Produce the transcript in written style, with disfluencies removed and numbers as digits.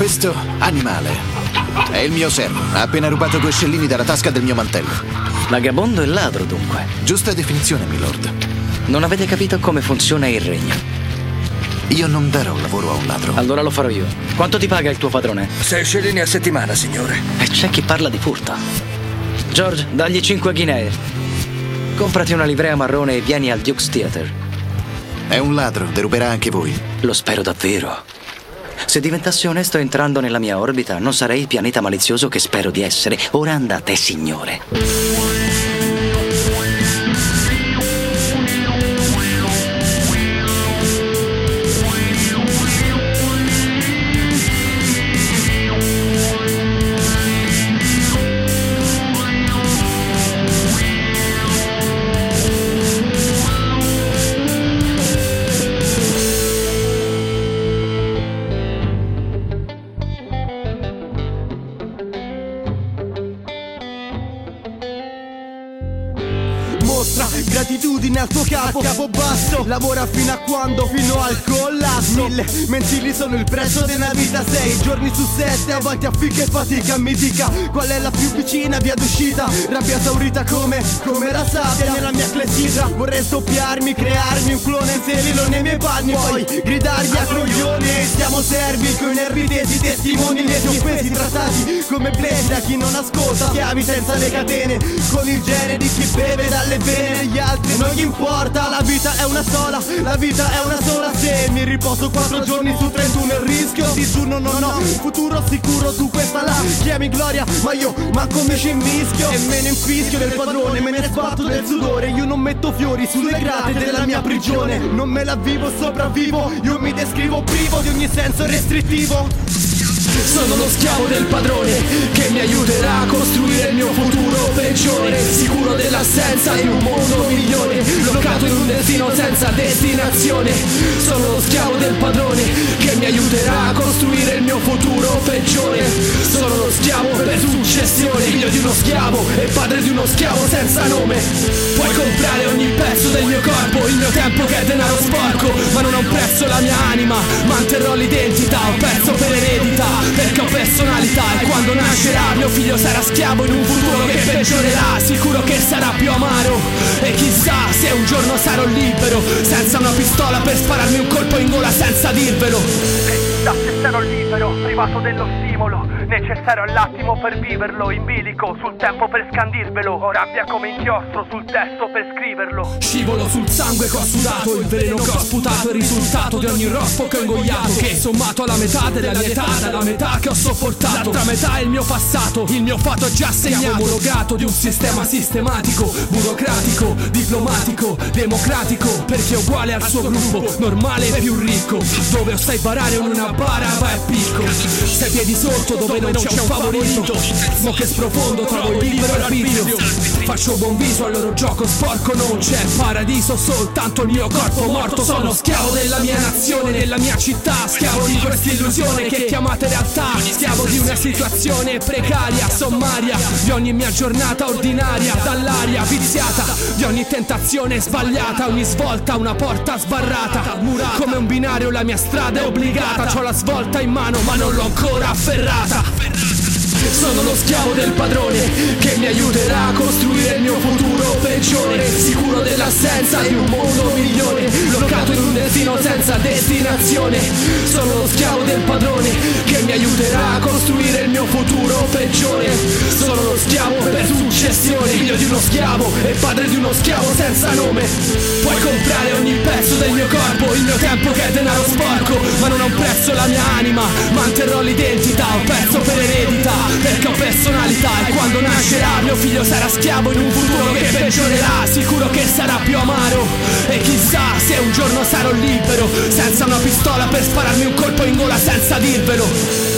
Questo animale è il mio servo. Ha appena rubato 2 scellini dalla tasca del mio mantello. Vagabondo e ladro, dunque. Giusta definizione, milord. Non avete capito come funziona il regno. Io non darò lavoro a un ladro. Allora lo farò io. Quanto ti paga il tuo padrone? 6 scellini a settimana, signore. E c'è chi parla di furto. George, dagli 5 ghinee. Comprati una livrea marrone e vieni al Duke's Theatre. È un ladro, deruberà anche voi. Lo spero davvero. Se diventassi onesto entrando nella mia orbita, non sarei il pianeta malizioso che spero di essere. Ora andate, signore. Mostra gratitudine al tuo capo, capo basso. Lavora fino a quando? Fino al collasso. 1000 mensili sono il prezzo della vita. 6 giorni su 7 avanti a ficca e fatica. Mi dica qual è la più vicina via d'uscita. Rabbia esaurita come la sabbia nella mia clessidra. Vorrei sdoppiarmi, crearmi un clone inserirlo nei miei panni, poi gridargli a coglioni. Siamo servi coi nervi tesi, testimoni lieti offesi, trattati come blessi da chi non ascolta. Schiavi senza le catene, con il gene di chi beve dalle vene degli altri. Non gli importa, la vita è una sola, la vita è una sola. Se mi riposo 4 giorni su 31 il rischio digiuno non ho futuro sicuro su questa la chiami gloria, ma io manco mi ci mischio e me ne infischio del padrone, me ne sbatto del sudore. Io non metto fiori sulle grate della mia prigione, non me la vivo, sopravvivo. Io mi descrivo privo di ogni senso restrittivo. Sono lo schiavo del padrone che mi aiuterà a costruire il mio futuro peggiore, sicuro dell'assenza di un mondo migliore, bloccato in un destino senza destinazione. Sono lo schiavo del padrone che mi aiuterà a costruire il mio futuro peggiore. Sono lo schiavo per successione, figlio di uno schiavo e padre di uno schiavo senza nome. Puoi comprare ogni pezzo del mio corpo, il mio tempo che è denaro sporco, ma non ho un prezzo la mia anima, manterrò l'identità, ho perso per eredità, perché ho personalità. E quando nascerà mio figlio sarà schiavo in un futuro che peggiorerà, sicuro che sarà più amaro. E chissà se un giorno sarò libero, senza una pistola per spararmi un colpo in gola senza dirvelo. E chissà se sarò libero, privato dello stimolo necessario all'attimo per viverlo, in bilico sul tempo per scandirvelo, ho rabbia come inchiostro sul testo per scriverlo. Scivolo sul sangue che ho sudato, il veleno che ho sputato è il risultato di ogni rospo che ho ingoiato, che sommato alla metà della mia età, dalla metà che ho sopportato, l'altra metà è il mio passato, il mio fato è già segnato, omologato di un sistema sistematico, burocratico, diplomatico, democratico, perché è uguale al suo gruppo, normale e più ricco, dove o stai barare o in una bara va a picco, stai piedi sotto dove non c'è un favorito, mo che sprofondo trovo il libero arbitrio, faccio buon viso al loro gioco sporco, non c'è paradiso, soltanto il mio corpo morto. Sono schiavo della mia nazione, della mia città, schiavo di questa illusione che chiamate realtà, schiavo di una situazione precaria, sommaria, di ogni mia giornata ordinaria, dall'aria viziata, di ogni tentazione sbagliata, ogni svolta una porta sbarrata, come un binario la mia strada è obbligata, c'ho la svolta in mano ma non l'ho ancora afferrata. Sono lo schiavo del padrone che mi aiuterà a costruire il mio futuro peggiore, sicuro dell'assenza di un mondo migliore, bloccato in un destino senza destinazione. Sono lo schiavo del padrone che mi aiuterà a costruire il mio futuro peggiore. Sono lo schiavo per successione, figlio di uno schiavo e padre di uno schiavo senza nome. Puoi comprare ogni pezzo del mio corpo, il mio tempo che è denaro sporco, ma non ho un prezzo la mia anima, manterrò l'identità, ho perso per eredità, perché ho personalità. E quando nascerà mio figlio sarà schiavo in un futuro che peggiorerà, sicuro che sarà più amaro. E chissà se un giorno sarò libero, senza una pistola per spararmi un colpo in gola senza dirvelo.